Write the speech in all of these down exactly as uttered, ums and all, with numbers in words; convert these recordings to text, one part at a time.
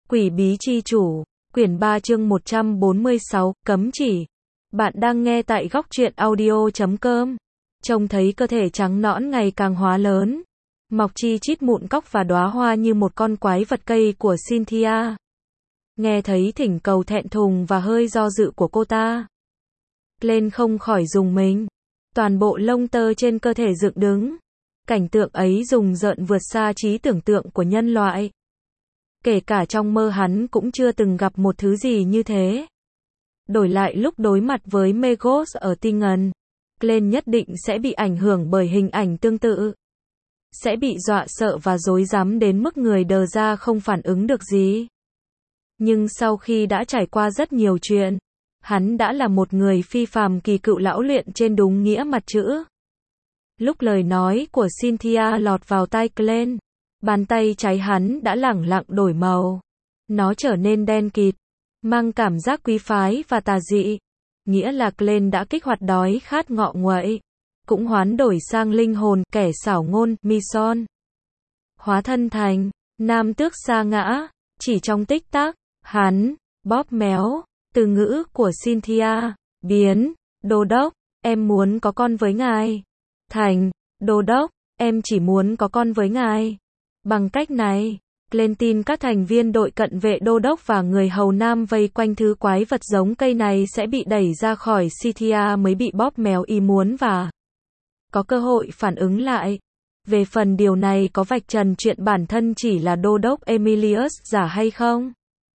Quỷ bí chi chủ, quyển ba chương một trăm bốn mươi sáu, cấm chỉ. Bạn đang nghe tại góc truyện audio chấm com. Trông thấy cơ thể trắng nõn ngày càng hóa lớn, mọc chi chít mụn cóc và đóa hoa như một con quái vật cây của Cynthia. Nghe thấy thỉnh cầu thẹn thùng và hơi do dự của cô ta, Glenn không khỏi rùng mình. Toàn bộ lông tơ trên cơ thể dựng đứng. Cảnh tượng ấy rùng rợn vượt xa trí tưởng tượng của nhân loại. Kể cả trong mơ hắn cũng chưa từng gặp một thứ gì như thế. Đổi lại lúc đối mặt với Megos ở Tingen, Glenn nhất định sẽ bị ảnh hưởng bởi hình ảnh tương tự. Sẽ bị dọa sợ và rối rắm đến mức người đờ ra không phản ứng được gì. Nhưng sau khi đã trải qua rất nhiều chuyện, hắn đã là một người phi phàm kỳ cựu lão luyện trên đúng nghĩa mặt chữ. Lúc lời nói của Cynthia lọt vào tai Glenn, bàn tay trái hắn đã lẳng lặng đổi màu. Nó trở nên đen kịt, mang cảm giác quý phái và tà dị. Nghĩa là Glenn đã kích hoạt đói khát ngọ nguậy, cũng hoán đổi sang linh hồn kẻ xảo ngôn, Mison. Hóa thân thành nam tước sa ngã, chỉ trong tích tắc, hắn bóp méo từ ngữ của Cynthia, biến đô đốc, em muốn có con với ngài, thành đô đốc, em chỉ muốn có con với ngài. Bằng cách này, Glenn tin các thành viên đội cận vệ đô đốc và người hầu nam vây quanh thứ quái vật giống cây này sẽ bị đẩy ra khỏi Cynthia mới bị bóp méo ý muốn và có cơ hội phản ứng lại. Về phần điều này có vạch trần chuyện bản thân chỉ là đô đốc Emilius giả hay không,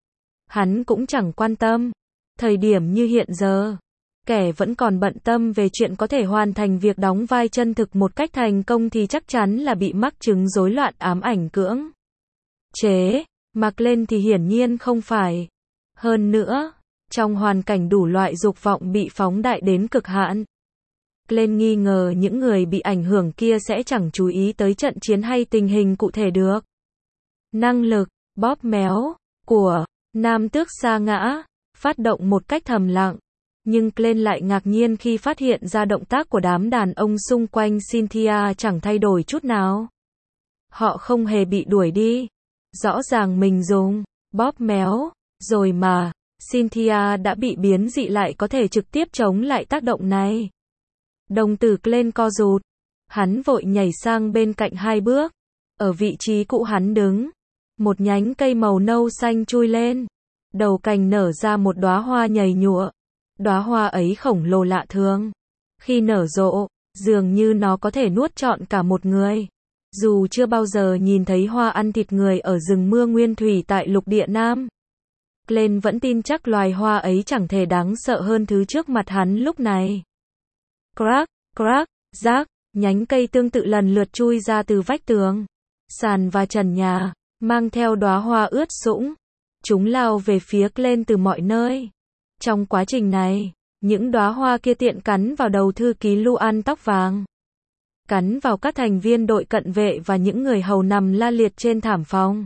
hắn cũng chẳng quan tâm. Thời điểm như hiện giờ, kẻ vẫn còn bận tâm về chuyện có thể hoàn thành việc đóng vai chân thực một cách thành công thì chắc chắn là bị mắc chứng rối loạn ám ảnh cưỡng chế, mà Glenn thì hiển nhiên không phải. Hơn nữa, trong hoàn cảnh đủ loại dục vọng bị phóng đại đến cực hạn, Glenn nghi ngờ những người bị ảnh hưởng kia sẽ chẳng chú ý tới trận chiến hay tình hình cụ thể được. Năng lực bóp méo của nam tước sa ngã phát động một cách thầm lặng, nhưng Glenn lại ngạc nhiên khi phát hiện ra động tác của đám đàn ông xung quanh Cynthia chẳng thay đổi chút nào. Họ không hề bị đuổi đi. Rõ ràng mình dùng bóp méo rồi mà Cynthia đã bị biến dị lại có thể trực tiếp chống lại tác động này. Đồng tử Glenn co rụt. Hắn vội nhảy sang bên cạnh hai bước. Ở vị trí cũ hắn đứng, một nhánh cây màu nâu xanh chui lên. Đầu cành nở ra một đóa hoa nhầy nhụa. Đóa hoa ấy khổng lồ lạ thường. Khi nở rộ, dường như nó có thể nuốt trọn cả một người. Dù chưa bao giờ nhìn thấy hoa ăn thịt người ở rừng mưa nguyên thủy tại lục địa Nam, Glenn vẫn tin chắc loài hoa ấy chẳng thể đáng sợ hơn thứ trước mặt hắn lúc này. Crack, crack, rác, nhánh cây tương tự lần lượt chui ra từ vách tường, sàn và trần nhà, mang theo đóa hoa ướt sũng. Chúng lao về phía Glenn từ mọi nơi. Trong quá trình này, những đóa hoa kia tiện cắn vào đầu thư ký Luan tóc vàng, cắn vào các thành viên đội cận vệ và những người hầu nằm la liệt trên thảm phòng.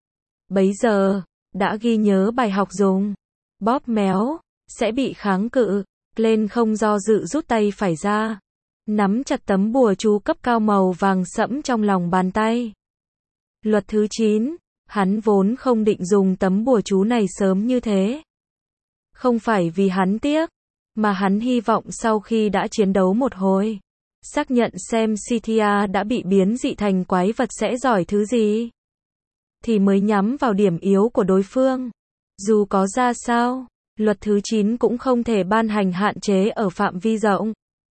Bấy giờ, đã ghi nhớ bài học dùng bóp méo sẽ bị kháng cự, Glenn không do dự rút tay phải ra, nắm chặt tấm bùa chú cấp cao màu vàng sẫm trong lòng bàn tay. Luật thứ chín, hắn vốn không định dùng tấm bùa chú này sớm như thế. Không phải vì hắn tiếc, mà hắn hy vọng sau khi đã chiến đấu một hồi, xác nhận xem Cynthia đã bị biến dị thành quái vật sẽ giỏi thứ gì, thì mới nhắm vào điểm yếu của đối phương. Dù có ra sao, luật thứ chín cũng không thể ban hành hạn chế ở phạm vi rộng.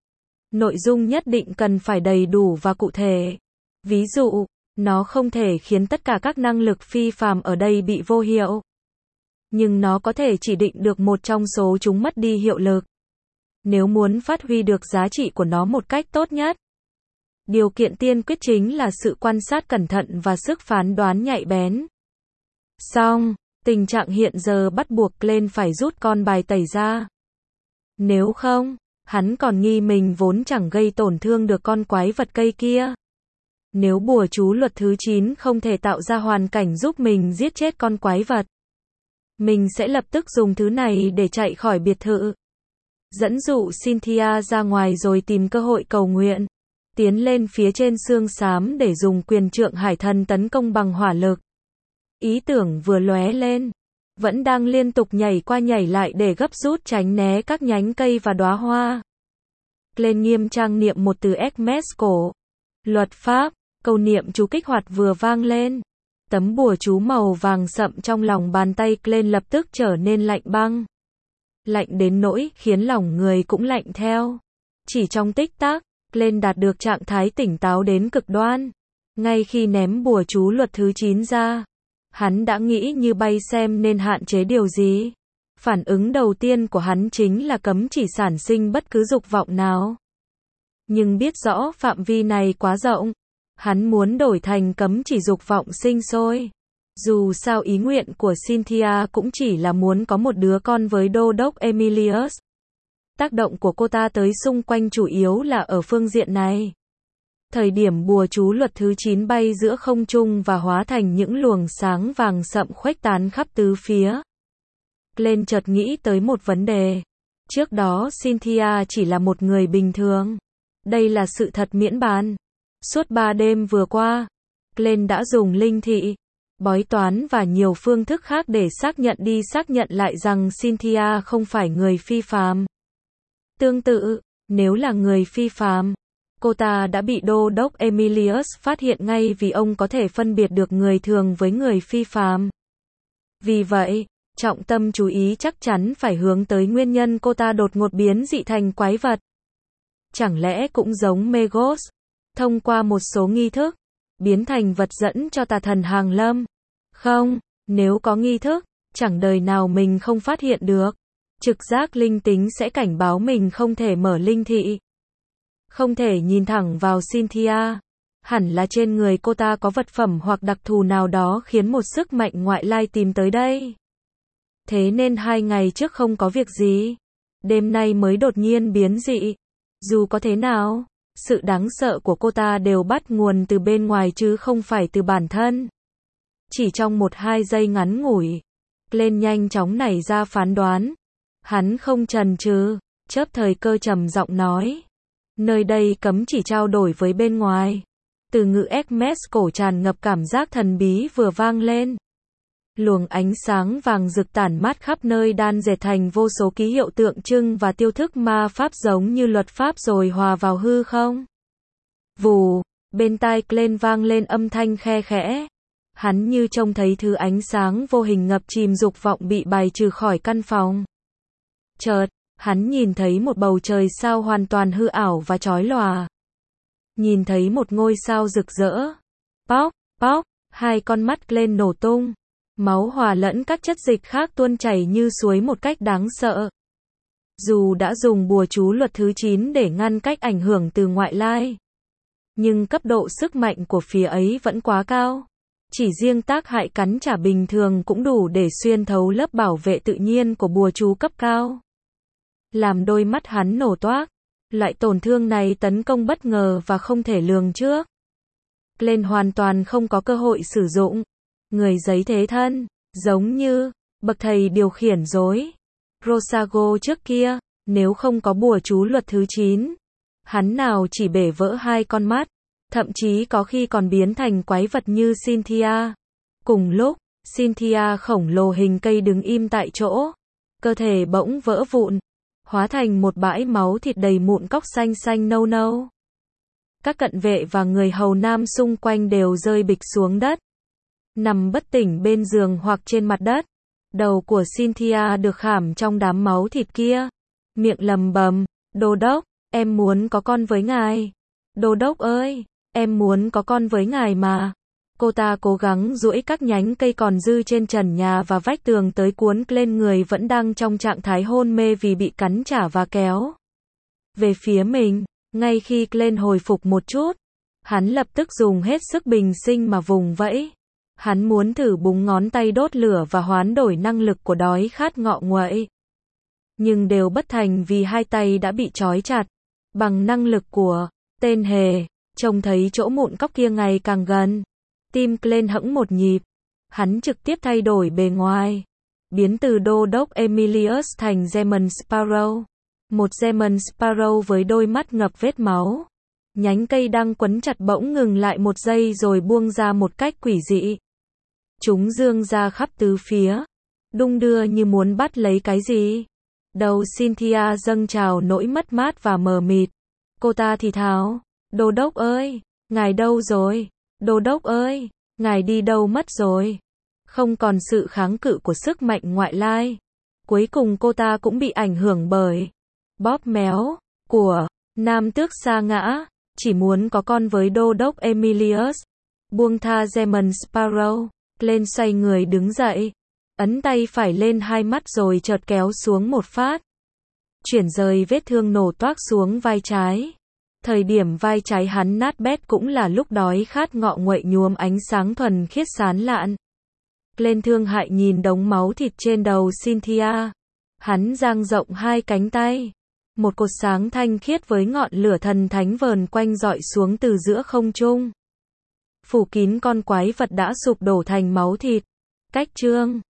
Nội dung nhất định cần phải đầy đủ và cụ thể. Ví dụ, nó không thể khiến tất cả các năng lực phi phàm ở đây bị vô hiệu. Nhưng nó có thể chỉ định được một trong số chúng mất đi hiệu lực. Nếu muốn phát huy được giá trị của nó một cách tốt nhất, điều kiện tiên quyết chính là sự quan sát cẩn thận và sức phán đoán nhạy bén. Song, tình trạng hiện giờ bắt buộc Glenn phải rút con bài tẩy ra. Nếu không, hắn còn nghi mình vốn chẳng gây tổn thương được con quái vật cây kia. Nếu bùa chú luật thứ chín không thể tạo ra hoàn cảnh giúp mình giết chết con quái vật, mình sẽ lập tức dùng thứ này để chạy khỏi biệt thự. Dẫn dụ Cynthia ra ngoài rồi tìm cơ hội cầu nguyện. Tiến lên phía trên xương xám để dùng quyền trượng hải thần tấn công bằng hỏa lực. Ý tưởng vừa lóe lên, vẫn đang liên tục nhảy qua nhảy lại để gấp rút tránh né các nhánh cây và đóa hoa. Glenn nghiêm trang niệm một từ Hermes cổ. Luật pháp, câu niệm chú kích hoạt vừa vang lên. Tấm bùa chú màu vàng sậm trong lòng bàn tay Glenn lập tức trở nên lạnh băng. Lạnh đến nỗi khiến lòng người cũng lạnh theo. Chỉ trong tích tắc, Glenn đạt được trạng thái tỉnh táo đến cực đoan. Ngay khi ném bùa chú luật thứ chín ra, hắn đã nghĩ như bay xem nên hạn chế điều gì. Phản ứng đầu tiên của hắn chính là cấm chỉ sản sinh bất cứ dục vọng nào. Nhưng biết rõ phạm vi này quá rộng, hắn muốn đổi thành cấm chỉ dục vọng sinh sôi. Dù sao ý nguyện của Cynthia cũng chỉ là muốn có một đứa con với đô đốc Emilius. Tác động của cô ta tới xung quanh chủ yếu là ở phương diện này. Thời điểm bùa chú luật thứ chín bay giữa không trung và hóa thành những luồng sáng vàng sậm khuếch tán khắp tứ phía. Glenn chợt nghĩ tới một vấn đề. Trước đó Cynthia chỉ là một người bình thường. Đây là sự thật miễn bàn. Suốt ba đêm vừa qua, Glenn đã dùng linh thị, bói toán và nhiều phương thức khác để xác nhận đi xác nhận lại rằng Cynthia không phải người phi phàm. Tương tự, nếu là người phi phàm, cô ta đã bị đô đốc Emilius phát hiện ngay vì ông có thể phân biệt được người thường với người phi phàm. Vì vậy, trọng tâm chú ý chắc chắn phải hướng tới nguyên nhân cô ta đột ngột biến dị thành quái vật. Chẳng lẽ cũng giống Magos, thông qua một số nghi thức, biến thành vật dẫn cho tà thần hàng lâm? Không, nếu có nghi thức, chẳng đời nào mình không phát hiện được. Trực giác linh tính sẽ cảnh báo mình không thể mở linh thị. Không thể nhìn thẳng vào Cynthia. Hẳn là trên người cô ta có vật phẩm hoặc đặc thù nào đó khiến một sức mạnh ngoại lai tìm tới đây. Thế nên hai ngày trước không có việc gì. Đêm nay mới đột nhiên biến dị. Dù có thế nào, sự đáng sợ của cô ta đều bắt nguồn từ bên ngoài chứ không phải từ bản thân. Chỉ trong một hai giây ngắn ngủi, Glenn nhanh chóng nảy ra phán đoán. Hắn không chần chừ, chớp thời cơ trầm giọng nói. Nơi đây cấm chỉ trao đổi với bên ngoài. Từ ngữ Hermes cổ tràn ngập cảm giác thần bí vừa vang lên. Luồng ánh sáng vàng rực tản mát khắp nơi đan dệt thành vô số ký hiệu tượng trưng và tiêu thức ma pháp giống như luật pháp rồi hòa vào hư không. Vù, bên tai Glenn vang lên âm thanh khe khẽ. Hắn như trông thấy thứ ánh sáng vô hình ngập chìm dục vọng bị bài trừ khỏi căn phòng. Chợt, hắn nhìn thấy một bầu trời sao hoàn toàn hư ảo và chói lòa. Nhìn thấy một ngôi sao rực rỡ. Póc, póc, hai con mắt Glenn nổ tung. Máu hòa lẫn các chất dịch khác tuôn chảy như suối một cách đáng sợ. Dù đã dùng bùa chú luật thứ chín để ngăn cách ảnh hưởng từ ngoại lai, nhưng cấp độ sức mạnh của phía ấy vẫn quá cao. Chỉ riêng tác hại cắn trả bình thường cũng đủ để xuyên thấu lớp bảo vệ tự nhiên của bùa chú cấp cao. Làm đôi mắt hắn nổ toác. Loại tổn thương này tấn công bất ngờ và không thể lường trước. Glenn hoàn toàn không có cơ hội sử dụng. Người giấy thế thân, giống như bậc thầy điều khiển rối. Rosago trước kia, nếu không có bùa chú luật thứ chín, hắn nào chỉ bể vỡ hai con mắt, thậm chí có khi còn biến thành quái vật như Cynthia. Cùng lúc, Cynthia khổng lồ hình cây đứng im tại chỗ, cơ thể bỗng vỡ vụn, hóa thành một bãi máu thịt đầy mụn cóc xanh xanh nâu nâu. Các cận vệ và người hầu nam xung quanh đều rơi bịch xuống đất, nằm bất tỉnh bên giường hoặc trên mặt đất. Đầu của Cynthia được khảm trong đám máu thịt kia, miệng lầm bầm, đô đốc, em muốn có con với ngài. Đô đốc ơi, em muốn có con với ngài mà. Cô ta cố gắng duỗi các nhánh cây còn dư trên trần nhà và vách tường tới cuốn lên người vẫn đang trong trạng thái hôn mê vì bị cắn trả và kéo về phía mình. Ngay khi Glenn hồi phục một chút, hắn lập tức dùng hết sức bình sinh mà vùng vẫy. Hắn muốn thử búng ngón tay đốt lửa và hoán đổi năng lực của đói khát ngọ nguậy. Nhưng đều bất thành vì hai tay đã bị trói chặt. Bằng năng lực của tên hề, trông thấy chỗ mụn cóc kia ngày càng gần. Tim Glenn hẫng một nhịp. Hắn trực tiếp thay đổi bề ngoài. Biến từ đô đốc Emilius thành Demon Sparrow. Một Demon Sparrow với đôi mắt ngập vết máu. Nhánh cây đang quấn chặt bỗng ngừng lại một giây rồi buông ra một cách quỷ dị. Chúng dương ra khắp tứ phía, đung đưa như muốn bắt lấy cái gì. Đầu Cynthia dâng trào nỗi mất mát và mờ mịt. Cô ta thì thào, đô đốc ơi, ngài đâu rồi? Đô đốc ơi, ngài đi đâu mất rồi? Không còn sự kháng cự của sức mạnh ngoại lai. Cuối cùng cô ta cũng bị ảnh hưởng bởi bóp méo của nam tước sa ngã, chỉ muốn có con với đô đốc Emilius. Buông tha German Sparrow, lên xoay người đứng dậy, ấn tay phải lên hai mắt rồi chợt kéo xuống một phát. Chuyển rời vết thương nổ toác xuống vai trái. Thời điểm vai trái hắn nát bét cũng là lúc đói khát ngọ nguậy nhuốm ánh sáng thuần khiết sán lạn. Lên thương hại nhìn đống máu thịt trên đầu Cynthia. Hắn dang rộng hai cánh tay. Một cột sáng thanh khiết với ngọn lửa thần thánh vờn quanh dọi xuống từ giữa không trung. Phủ kín con quái vật đã sụp đổ thành máu thịt. Cách chương